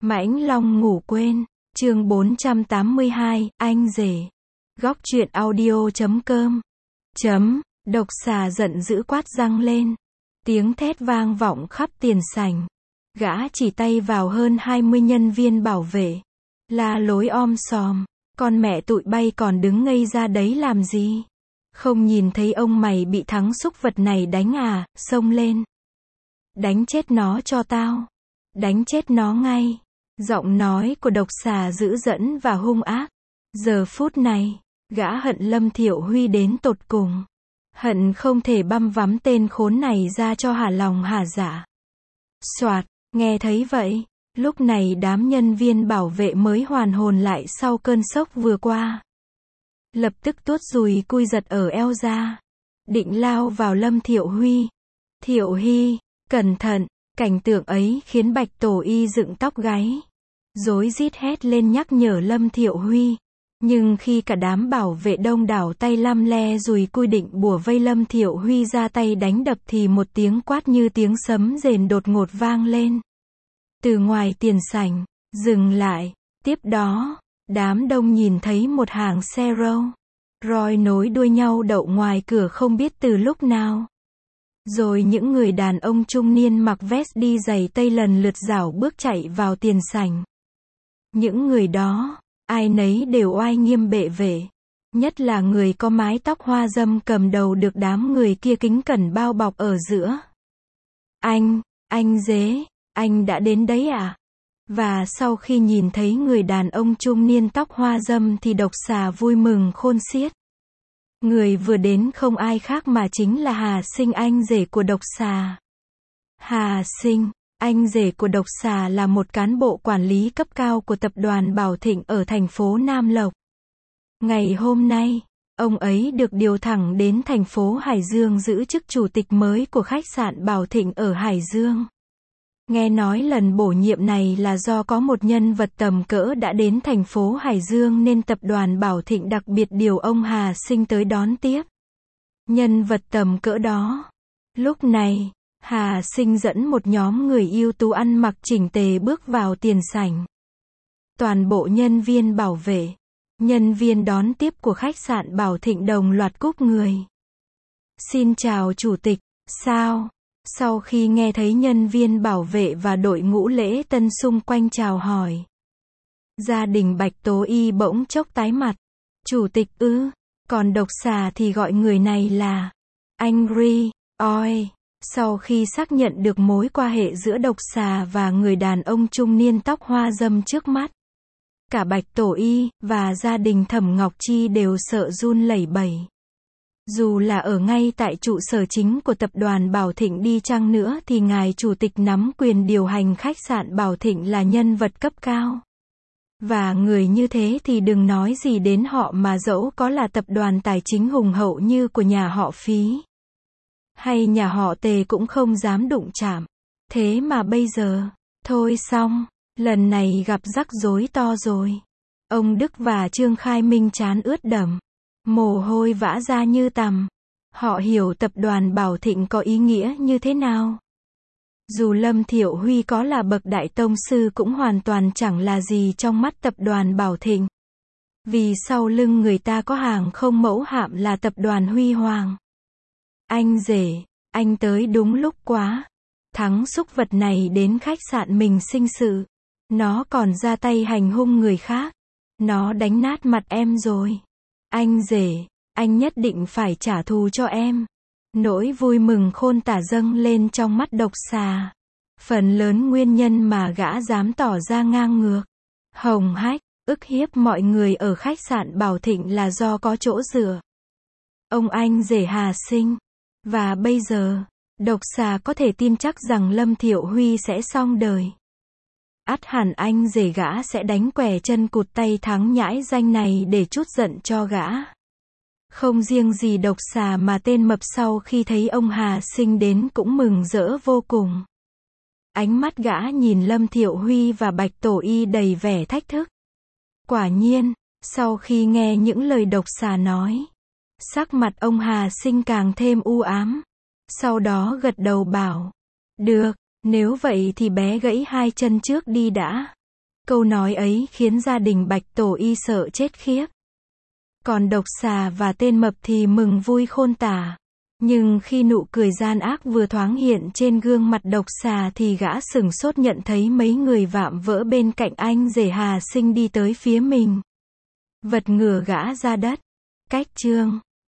Mãnh Long ngủ quên, chương 482, anh rể. Góc truyện audio.com. Độc xà giận dữ quát răng lên. Tiếng thét vang vọng khắp tiền sảnh. Gã chỉ tay vào hơn 20 nhân viên bảo vệ. La lối om sòm. Con mẹ tụi bay còn đứng ngây ra đấy làm gì? Không nhìn thấy ông mày bị thằng súc vật này đánh à, xông lên. Đánh chết nó cho tao. Đánh chết nó ngay. Giọng nói của độc xà dữ dẫn và hung ác. Giờ phút này, gã hận Lâm Thiệu Huy đến tột cùng. Hận không thể băm vắm tên khốn này ra cho hả lòng hả dạ. Soạt, nghe thấy vậy, lúc này đám nhân viên bảo vệ mới hoàn hồn lại sau cơn sốc vừa qua. Lập tức tuốt dùi cui giật ở eo ra. Định lao vào Lâm Thiệu Huy. Thiệu Huy, cẩn thận. Cảnh tượng ấy khiến Bạch Tổ Y dựng tóc gáy. Rối rít hét lên nhắc nhở Lâm Thiệu Huy. Nhưng khi cả đám bảo vệ đông đảo tay lăm le dùi cui định bủa vây Lâm Thiệu Huy ra tay đánh đập thì một tiếng quát như tiếng sấm rền đột ngột vang lên. Từ ngoài tiền sảnh, dừng lại. Tiếp đó, đám đông nhìn thấy một hàng xe Rolls-Royce nối đuôi nhau đậu ngoài cửa không biết từ lúc nào. Rồi những người đàn ông trung niên mặc vest đi giày tây lần lượt rảo bước chạy vào tiền sảnh. Những người đó, ai nấy đều oai nghiêm bệ vệ. Nhất là người có mái tóc hoa râm cầm đầu được đám người kia kính cẩn bao bọc ở giữa. Anh dế, anh đã đến đấy à? Và sau khi nhìn thấy người đàn ông trung niên tóc hoa râm thì độc xà vui mừng khôn xiết. Người vừa đến không ai khác mà chính là Hà Sinh, anh rể của độc xà. Hà Sinh, anh rể của độc xà là một cán bộ quản lý cấp cao của tập đoàn Bảo Thịnh ở thành phố Nam Lộc. Ngày hôm nay, ông ấy được điều thẳng đến thành phố Hải Dương giữ chức chủ tịch mới của khách sạn Bảo Thịnh ở Hải Dương. Nghe nói lần bổ nhiệm này là do có một nhân vật tầm cỡ đã đến thành phố Hải Dương nên tập đoàn Bảo Thịnh đặc biệt điều ông Hà Sinh tới đón tiếp. Nhân vật tầm cỡ đó. Lúc này, Hà Sinh dẫn một nhóm người ưu tú ăn mặc chỉnh tề bước vào tiền sảnh. Toàn bộ nhân viên bảo vệ, nhân viên đón tiếp của khách sạn Bảo Thịnh đồng loạt cúp người. Xin chào chủ tịch, sao? Sau khi nghe thấy nhân viên bảo vệ và đội ngũ lễ tân xung quanh chào hỏi, gia đình Bạch Tố Y bỗng chốc tái mặt. Chủ tịch ư? Còn độc xà thì gọi người này là Angry Oi. Sau khi xác nhận được mối quan hệ giữa độc xà và người đàn ông trung niên tóc hoa râm trước mắt, cả Bạch Tổ Y và gia đình Thẩm Ngọc Chi đều sợ run lẩy bẩy. Dù là ở ngay tại trụ sở chính của tập đoàn Bảo Thịnh đi chăng nữa thì ngài chủ tịch nắm quyền điều hành khách sạn Bảo Thịnh là nhân vật cấp cao. Và người như thế thì đừng nói gì đến họ mà dẫu có là tập đoàn tài chính hùng hậu như của nhà họ Phí hay nhà họ Tề cũng không dám đụng chạm. Thế mà bây giờ, thôi xong, lần này gặp rắc rối to rồi. Ông Đức và Trương Khai Minh trán ướt đẫm, mồ hôi vã ra như tằm. Họ hiểu tập đoàn Bảo Thịnh có ý nghĩa như thế nào. Dù Lâm Thiệu Huy có là bậc đại tông sư cũng hoàn toàn chẳng là gì trong mắt tập đoàn Bảo Thịnh. Vì sau lưng người ta có hàng không mẫu hạm là tập đoàn Huy Hoàng. Anh rể, anh tới đúng lúc quá. Thằng súc vật này đến khách sạn mình sinh sự. Nó còn ra tay hành hung người khác. Nó đánh nát mặt em rồi. Anh rể, anh nhất định phải trả thù cho em. Nỗi vui mừng khôn tả dâng lên trong mắt độc xà. Phần lớn nguyên nhân mà gã dám tỏ ra ngang ngược, hồng hách, ức hiếp mọi người ở khách sạn Bảo Thịnh là do có chỗ dựa. Ông anh rể Hà Sinh. Và bây giờ, độc xà có thể tin chắc rằng Lâm Thiệu Huy sẽ xong đời. Ắt hẳn anh rể gã sẽ đánh què chân cụt tay thắng nhãi danh này để trút giận cho gã. Không riêng gì độc xà mà tên mập sau khi thấy ông Hà Sinh đến cũng mừng rỡ vô cùng. Ánh mắt gã nhìn Lâm Thiệu Huy và Bạch Tổ Y đầy vẻ thách thức. Quả nhiên, sau khi nghe những lời độc xà nói, sắc mặt ông Hà Sinh càng thêm u ám. Sau đó gật đầu bảo, được, nếu vậy thì bé gãy hai chân trước đi đã. Câu nói ấy khiến gia đình Bạch Tổ Y sợ chết khiếp. Còn Độc Xà và tên mập thì mừng vui khôn tả. Nhưng khi nụ cười gian ác vừa thoáng hiện trên gương mặt Độc Xà thì gã sửng sốt nhận thấy mấy người vạm vỡ bên cạnh anh rể Hà Sinh đi tới phía mình. Vật ngửa gã ra đất. Cách chương